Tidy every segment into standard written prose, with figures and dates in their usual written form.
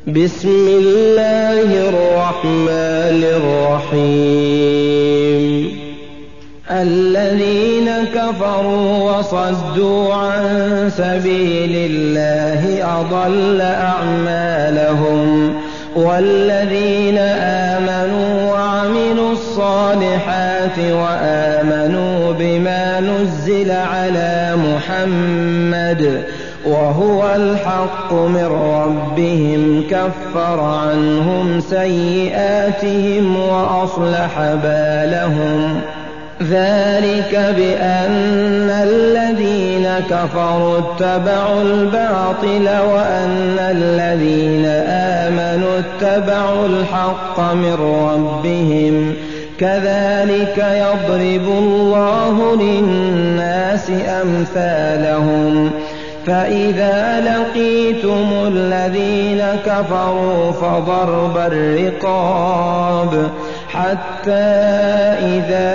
بسم الله الرحمن الرحيم الذين كفروا وصدوا عن سبيل الله أضل أعمالهم والذين آمنوا وعملوا الصالحات وآمنوا بما نزل على محمد وهو الحق من ربهم كفر عنهم سيئاتهم وأصلح بالهم ذلك بأن الذين كفروا اتبعوا الباطل وأن الذين آمنوا اتبعوا الحق من ربهم كذلك يضرب الله للناس أمثالهم فإذا لقيتم الذين كفروا فضرب الرقاب حتى إذا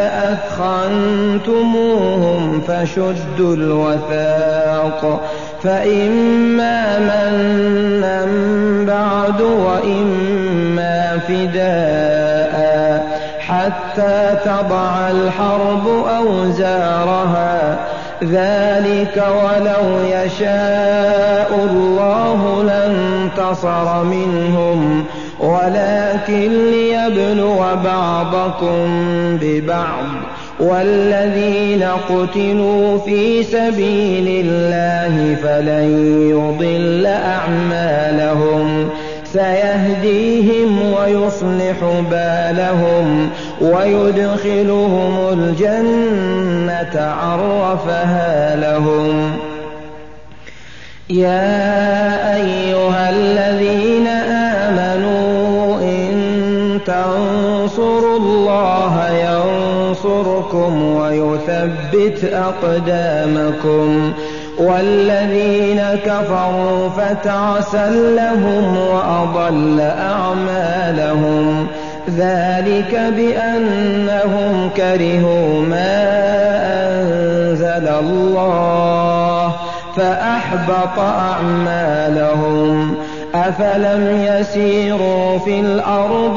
أثخنتموهم فشدوا الوثاق فإما منا بعد وإما فداء حتى تضع الحرب أوزارها ذلك ولو يشاء الله لانتصر منهم ولكن ليبلو بعضكم ببعض والذين قتلوا في سبيل الله فلن يضل أعمالهم سيهديهم ويصلح بالهم ويدخلهم الجنة عرفها لهم يا أيها الذين آمنوا إن تنصروا الله ينصركم ويثبت أقدامكم والذين كفروا فتعسا لهم وأضل أعمالهم ذلك بأنهم كرهوا ما أنزل الله فأحبط أعمالهم أفلم يسيروا في الأرض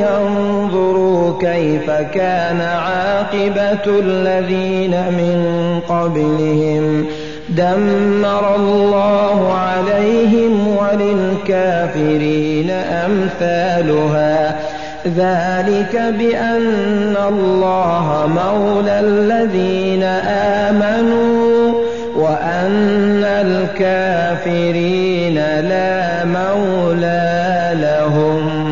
فينظروا كيف كان عاقبة الذين من قبلهم دمر الله عليهم وللكافرين أمثالها ذلك بأن الله مولى الذين آمنوا وأن الكافرين لا مولى لهم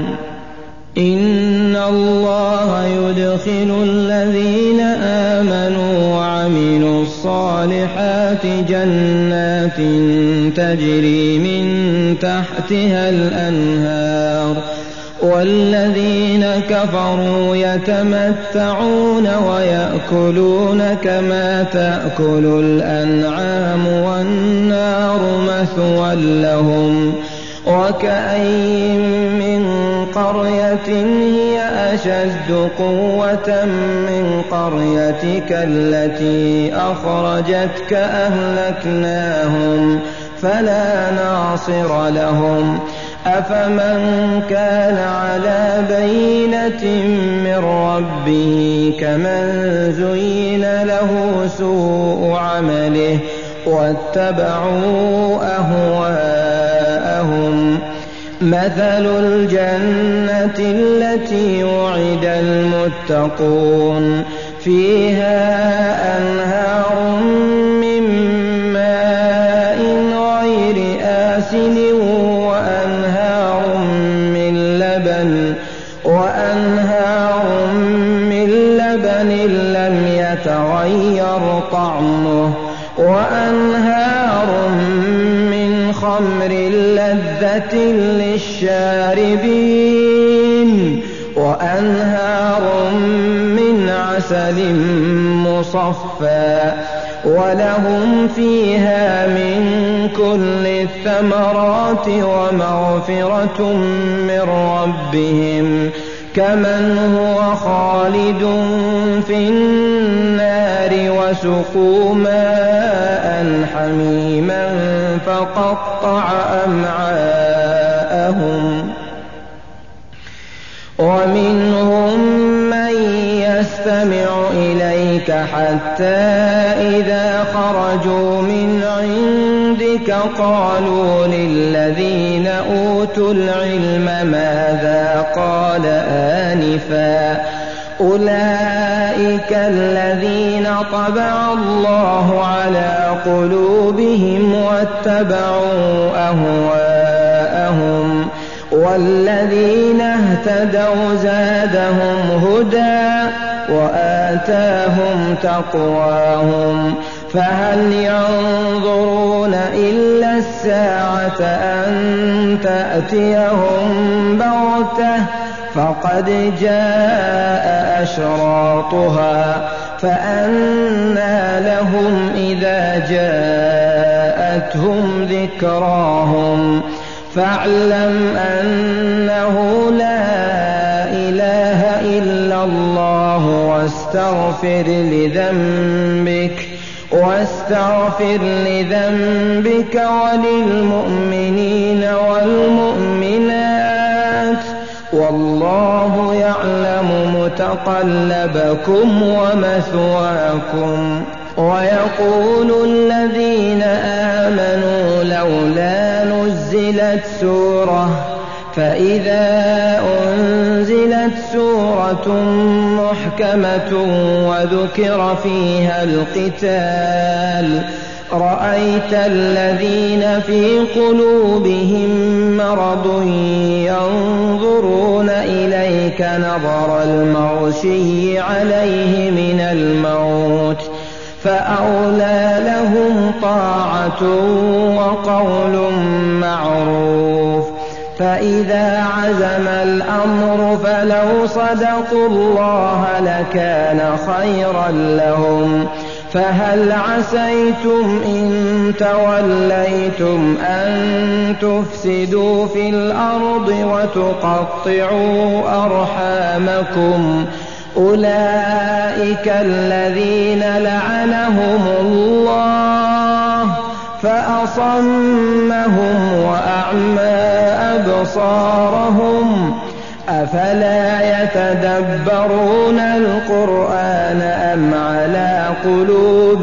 إن الله يدخل الذين آمنوا وعملوا الصالحات جنات تجري من تحتها الأنهار والذين كفروا يتمتعون ويأكلون كما تأكل الأنعام والنار مثوى لهم وكأين من قرية هي أشد قوة من قريتك التي أخرجتك أهلكناهم فلا ناصر لهم أفمن كان على بينة من ربه كمن زين له سوء عمله واتبعوا أهواءهم مثل الجنة التي وعد المتقون فيها أنهار من ماء غير آسن وأنهار من لبن لم يتغير طعمه وأنهار من خمر لذة للشاربين وأنهار من عسل مصفى ولهم فيها من كل الثمرات ومغفرة من ربهم كمن هو خالد في النار وسقوا ماء حميما فقطع أمعاءهم ومنهم من يستمع إليك حتى إذا خرجوا من عندك قالوا للذين أوتوا العلم ماذا قال آنفا أولئك الذين طبع الله على قلوبهم واتبعوا أهواءهم والذين اهتدوا زادهم هدى وآتاهم تقواهم فهل ينظرون إلا الساعة أن تأتيهم بغتة فقد جاء أشراطها فأنى لهم إذا جاءتهم ذكراهم فاعلم أنه لا إله إلا الله واستغفر لذنبك وللمؤمنين والمؤمنات والله يعلم متقلبكم ومثواكم. ويقول الذين آمنوا لولا نزلت سورة فإذا أنزلت سورة محكمة وذكر فيها القتال رأيت الذين في قلوبهم مرض ينظرون إليك نظر المغشي عليه من الموت فأولى لهم طاعة وقول معروف. فإذا عزم الأمر فلو صدقوا الله لكان خيرا لهم فهل عسيتم إن توليتم أن تفسدوا في الأرض وتقطعوا أرحامكم أولئك الذين لعنهم الله فأصمهم وأعمى أبصارهم أفلا يتدبرون القرآن أم على قلوب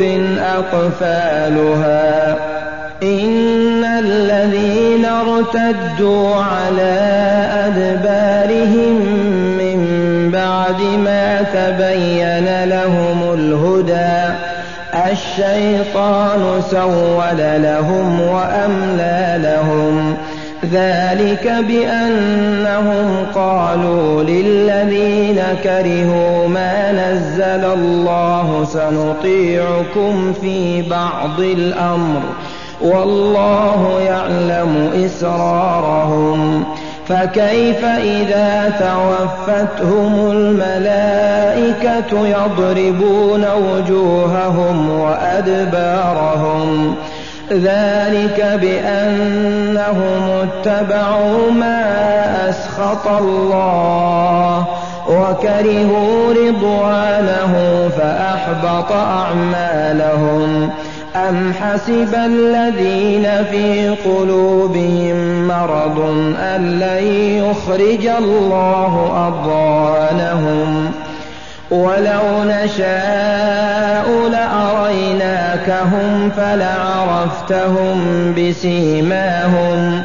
أقفالها إن الذين ارتدوا على أدبارهم من بعد ما تبين لهم الهدى الشيطان سول لهم وأملى لهم ذلك بأنهم قالوا للذين كرهوا ما نزل الله سنطيعكم في بعض الأمر والله يعلم إسرارهم فكيف إذا توفتهم الملائكة يضربون وجوههم وأدبارهم ذلك بأنهم اتبعوا ما أسخط الله وكرهوا رضوانه فأحبط أعمالهم. أم حسب الذين في قلوبهم مرض أن لن يخرج الله أضغانهم ولو نشاء لأريناكهم فلعرفتهم بسيماهم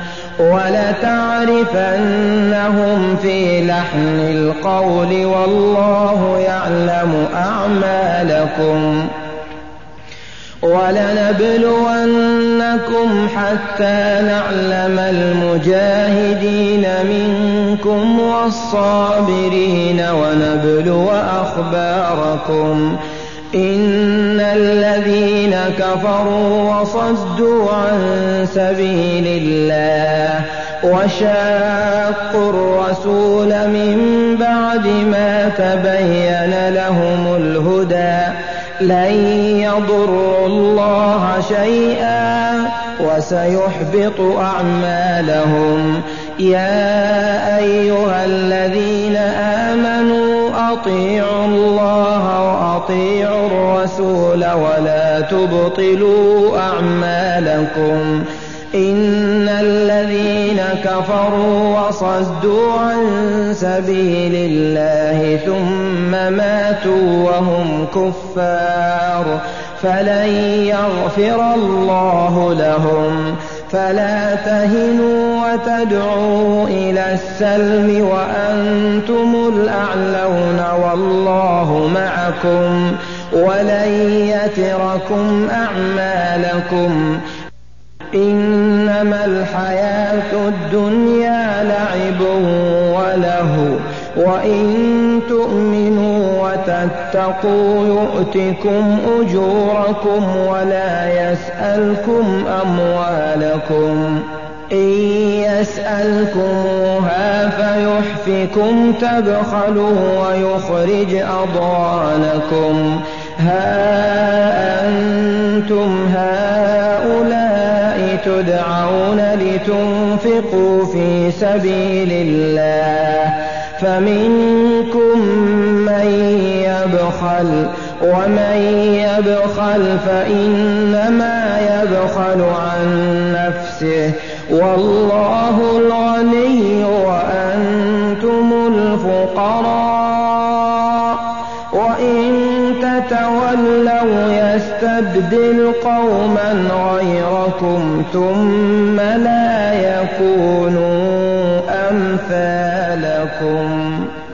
ولتعرفنهم في لحن القول والله يعلم أعمالكم. ولنبلونكم حتى نعلم المجاهدين منكم والصابرين ونبلو أخباركم إن الذين كفروا وصدوا عن سبيل الله وشاقوا الرسول من بعد ما تبين لهم الهدى لن يضروا الله شيئا وسيحبط أعمالهم. يا أيها الذين آمنوا أطيعوا الله وأطيعوا الرسول ولا تبطلوا أعمالكم إن الذين كفروا وصدوا عن سبيل الله ثم ماتوا وهم كفار فلن يغفر الله لهم فلا تهنوا وتدعوا إلى السلم وأنتم الأعلون والله معكم ولن يتركم أعمالكم إنما الحياة الدنيا لعب وله وإن تؤمنوا وتتقوا يؤتكم أجوركم ولا يسألكم أموالكم إن يسألكموها فيحفكم تبخلوا ويخرج أضغانكم ها أنتم هؤلاء تدعون لتنفقوا في سبيل الله فمنكم من يبخل ومن يبخل فإنما يبخل عن نفسه والله الغني وأنتم الفقراء وإن تتولوا يستبدل قوما غيركم ثم لا يكونوا أمثالكم